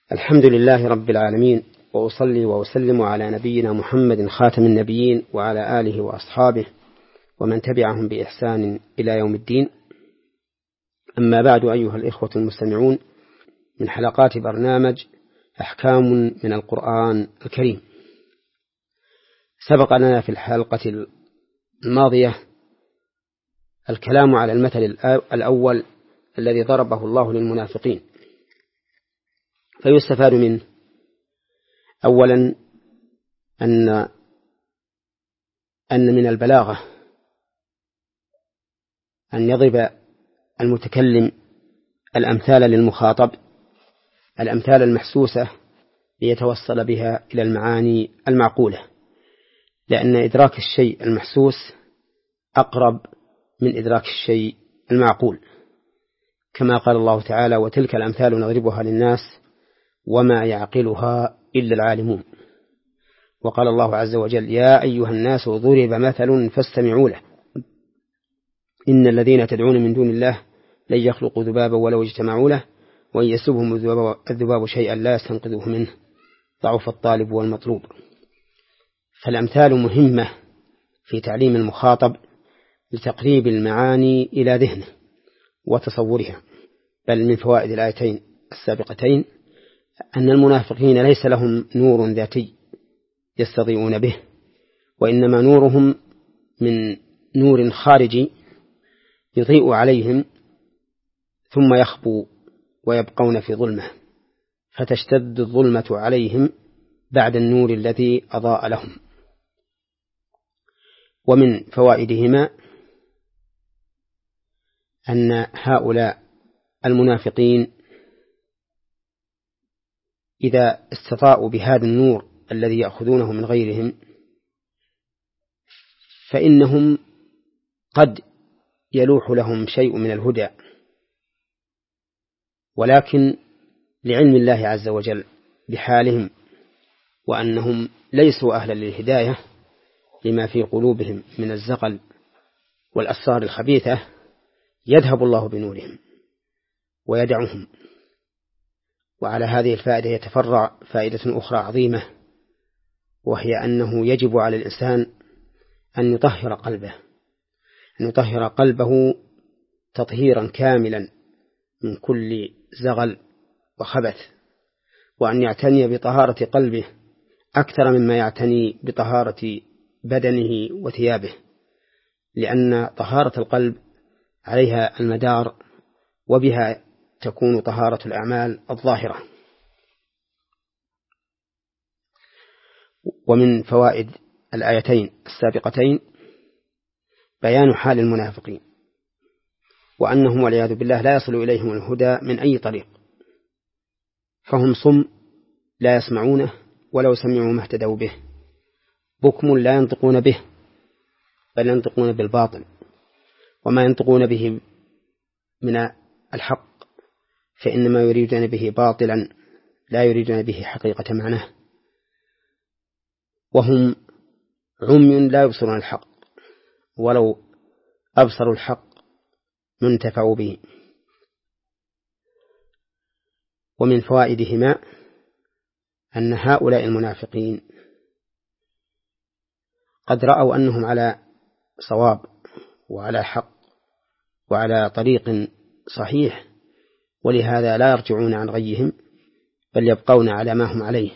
الحمد لله رب العالمين، وأصلي وأسلم على نبينا محمد خاتم النبيين وعلى آله وأصحابه ومن تبعهم بإحسان إلى يوم الدين. أما بعد، أيها الإخوة المستمعون، من حلقات برنامج أحكام من القرآن الكريم. سبق لنا في الحلقة الماضية الكلام على المثل الأول الذي ضربه الله للمنافقين، فيستفاد منه أولا أن من البلاغة أن يضرب المتكلم الأمثال للمخاطب، الأمثال المحسوسة، ليتوصل بها إلى المعاني المعقولة، لأن إدراك الشيء المحسوس أقرب من إدراك الشيء المعقول، كما قال الله تعالى: وتلك الأمثال نضربها للناس وما يعقلها إلا العالمون. وقال الله عز وجل: يا أيها الناس ضرب مثل فاستمعوا له إن الذين تدعون من دون الله لن يخلقوا ذبابا ولو اجتمعوا له وإن يسلبهم الذباب شيئا لا يستنقذوه منه ضعف الطالب والمطلوب. فالأمثال مهمة في تعليم المخاطب لتقريب المعاني إلى ذهنه وتصورها. بل من فوائد الآيتين السابقتين أن المنافقين ليس لهم نور ذاتي يستضيئون به، وإنما نورهم من نور خارجي يضيء عليهم ثم يخبو ويبقون في ظلمة، فتشتد الظلمة عليهم بعد النور الذي أضاء لهم. ومن فوائدهما أن هؤلاء المنافقين إذا استطاعوا بهذا النور الذي يأخذونه من غيرهم فإنهم قد يلوح لهم شيء من الهدى، ولكن لعلم الله عز وجل بحالهم وأنهم ليسوا أهلا للهداية لما في قلوبهم من الزغل والأسرار الخبيثة، يذهب الله بنورهم ويدعهم. وعلى هذه الفائدة يتفرع فائدة أخرى عظيمة، وهي أنه يجب على الإنسان أن يطهر قلبه تطهيرا كاملا من كل زغل وخبث، وأن يعتني بطهارة قلبه أكثر مما يعتني بطهارة بدنه وثيابه، لأن طهارة القلب عليها المدار، وبها تكون طهارة الأعمال الظاهرة. ومن فوائد الآيتين السابقتين بيان حال المنافقين، وأنهم والعياذ بالله لا يصل إليهم الهدى من أي طريق، فهم صم لا يسمعونه ولو سمعوا ما اهتدوا به، بكم لا ينطقون به بل ينطقون بالباطل، وما ينطقون به من الحق فإنما يريدون به باطلا لا يريدون به حقيقة معناه، وهم عمي لا يبصرون الحق ولو أبصروا الحق ما انتفعوا به. ومن فوائدهما أن هؤلاء المنافقين قد رأوا أنهم على صواب وعلى حق وعلى طريق صحيح، ولهذا لا يرجعون عن غيهم بل يبقون على ما هم عليه.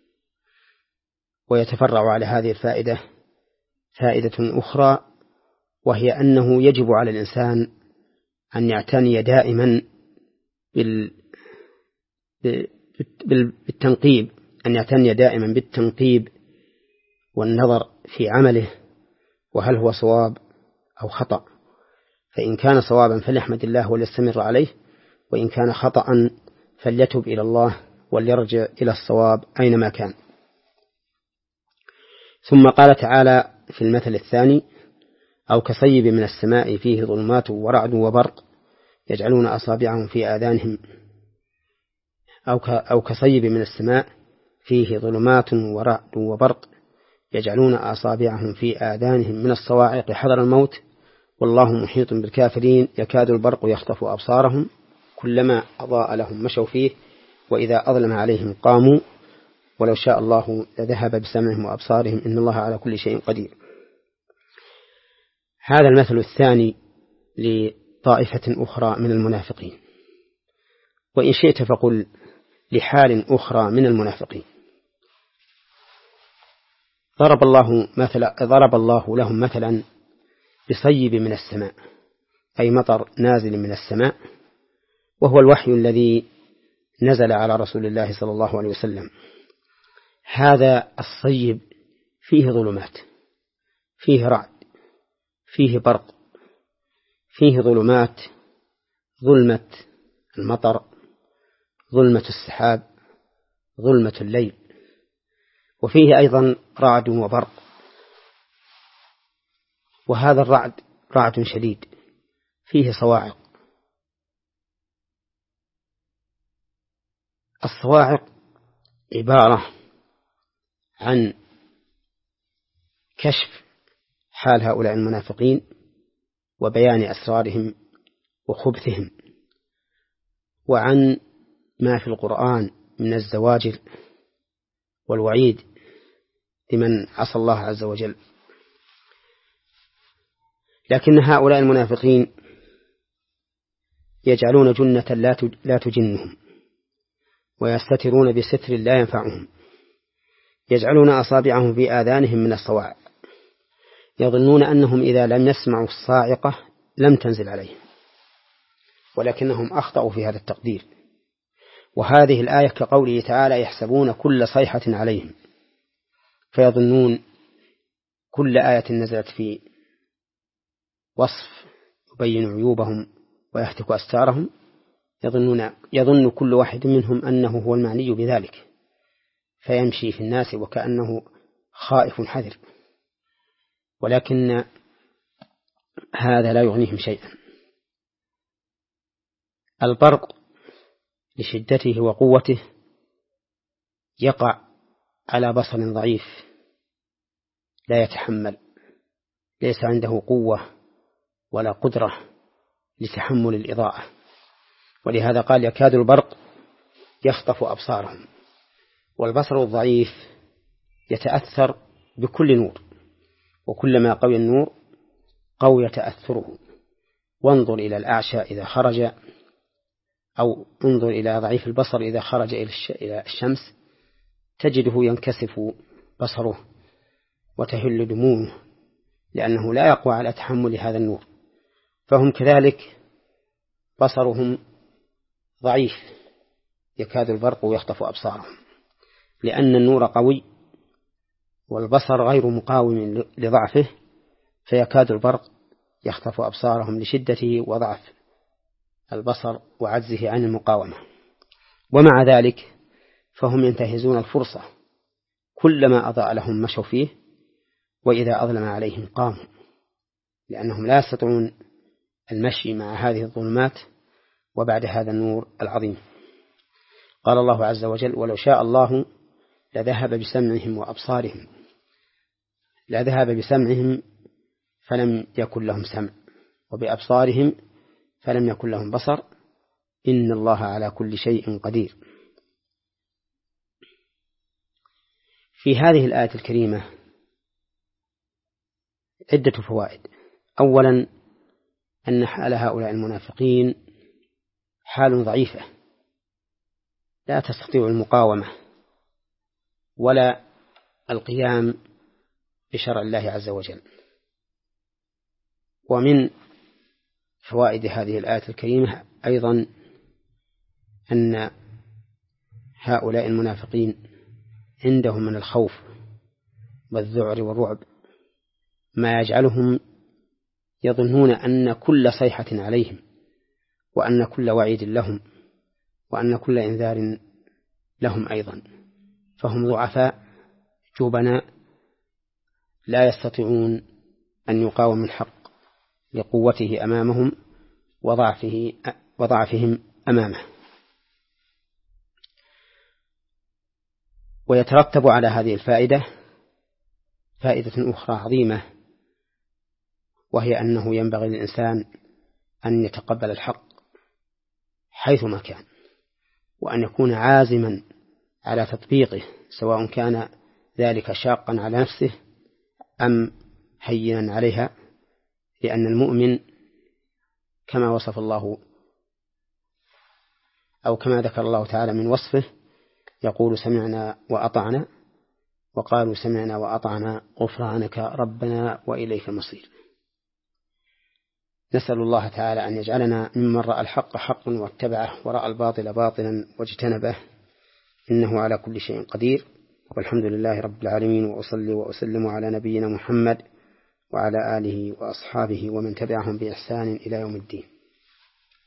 ويتفرع على هذه الفائدة فائدة أخرى، وهي أنه يجب على الإنسان أن يعتني دائما بالتنقيب، أن يعتني دائما بالتنقيب والنظر في عمله، وهل هو صواب أو خطأ، فإن كان صوابا فليحمد الله وليستمر عليه، وإن كان خطأ فليتب إلى الله وليرجع إلى الصواب أينما كان. ثم قال تعالى في المثل الثاني: أو كصيب من السماء فيه ظلمات ورعد وبرق يجعلون أصابعهم في آذانهم أو كصيب من السماء فيه ظلمات ورعد وبرق يجعلون أصابعهم في آذانهم من الصواعق حذر الموت والله محيط بالكافرين يكاد البرق يخطف أبصارهم كلما أضاء لهم مشوا فيه وإذا أظلم عليهم قاموا ولو شاء الله لذهب بسمعهم وأبصارهم إن الله على كل شيء قدير. هذا المثل الثاني لطائفة أخرى من المنافقين، وإن شئت فقل لحال أخرى من المنافقين. ضرب الله لهم مثلا بصيب من السماء، أي مطر نازل من السماء، وهو الوحي الذي نزل على رسول الله صلى الله عليه وسلم. هذا الصيب فيه ظلمات، فيه رعد، فيه برق، فيه ظلمات، ظلمة المطر، ظلمة السحاب، ظلمة الليل، وفيه أيضا رعد وبرق. وهذا الرعد رعد شديد فيه صواعق. الصواعق عبارة عن كشف حال هؤلاء المنافقين وبيان أسرارهم وخبثهم، وعن ما في القرآن من الزواجر والوعيد لمن عصى الله عز وجل. لكن هؤلاء المنافقين يجعلون جنة لا تجنهم، ويستترون بستر لا ينفعهم، يجعلون أصابعهم في آذانهم من الصواعق، يظنون أنهم إذا لم يسمعوا الصاعقة لم تنزل عليهم، ولكنهم أخطأوا في هذا التقدير. وهذه الآية كقوله تعالى يحسبون كل صيحة عليهم، فيظنون كل آية نزلت في وصف يبين عيوبهم ويهتك أستارهم يظن كل واحد منهم أنه هو المعني بذلك، فيمشي في الناس وكأنه خائف حذر، ولكن هذا لا يغنيهم شيئا. البرق لشدته وقوته يقع على بصر ضعيف لا يتحمل، ليس عنده قوة ولا قدرة لتحمل الإضاءة، ولهذا قال يكاد البرق يخطف أبصارهم. والبصر الضعيف يتأثر بكل نور، وكلما قوي النور قوي تأثره. وانظر إلى الأعشى إذا خرج، أو انظر إلى ضعيف البصر إذا خرج إلى الشمس تجده ينكسف بصره وتهل دموعه، لأنه لا يقوى على تحمل هذا النور. فهم كذلك بصرهم ضعيف، يكاد البرق يخطف أبصارهم، لأن النور قوي والبصر غير مقاوم لضعفه، فيكاد البرق يخطف أبصارهم لشدته وضعف البصر وعجزه عن المقاومة. ومع ذلك فهم ينتهزون الفرصة، كلما أضاء لهم مشوا فيه، وإذا أظلم عليهم قاموا، لأنهم لا يستطيعون المشي مع هذه الظلمات وبعد هذا النور العظيم. قال الله عز وجل ولو شاء الله لذهب بسمعهم وأبصارهم، لذهب بسمعهم فلم يكن لهم سمع، وبأبصارهم فلم يكن لهم بصر، إن الله على كل شيء قدير. في هذه الآية الكريمة عدة فوائد. أولا أن حال هؤلاء المنافقين حال ضعيفة لا تستطيع المقاومة ولا القيام بشرع الله عز وجل. ومن فوائد هذه الآية الكريمة أيضا أن هؤلاء المنافقين عندهم من الخوف والذعر والرعب ما يجعلهم يظنون أن كل صيحة عليهم، وأن كل وعيد لهم، وأن كل إنذار لهم أيضا. فهم ضعفاء جبناء لا يستطيعون أن يقاوموا الحق لقوته أمامهم وضعفهم أمامه. ويترتب على هذه الفائدة فائدة أخرى عظيمة، وهي أنه ينبغي للإنسان أن يتقبل الحق حيثما كان، وأن يكون عازما على تطبيقه، سواء كان ذلك شاقا على نفسه أم هينا عليها، لأن المؤمن كما وصف الله أو كما ذكر الله تعالى من وصفه يقول سمعنا وأطعنا، وقالوا سمعنا وأطعنا غفرانك ربنا وإليك المصير. نسأل الله تعالى أن يجعلنا ممن رأى الحق حقا واتبعه، ورأى الباطل باطلا واجتنبه، إنه على كل شيء قدير. والحمد لله رب العالمين، وأصلي وأسلم على نبينا محمد وعلى آله وأصحابه ومن تبعهم بإحسان إلى يوم الدين.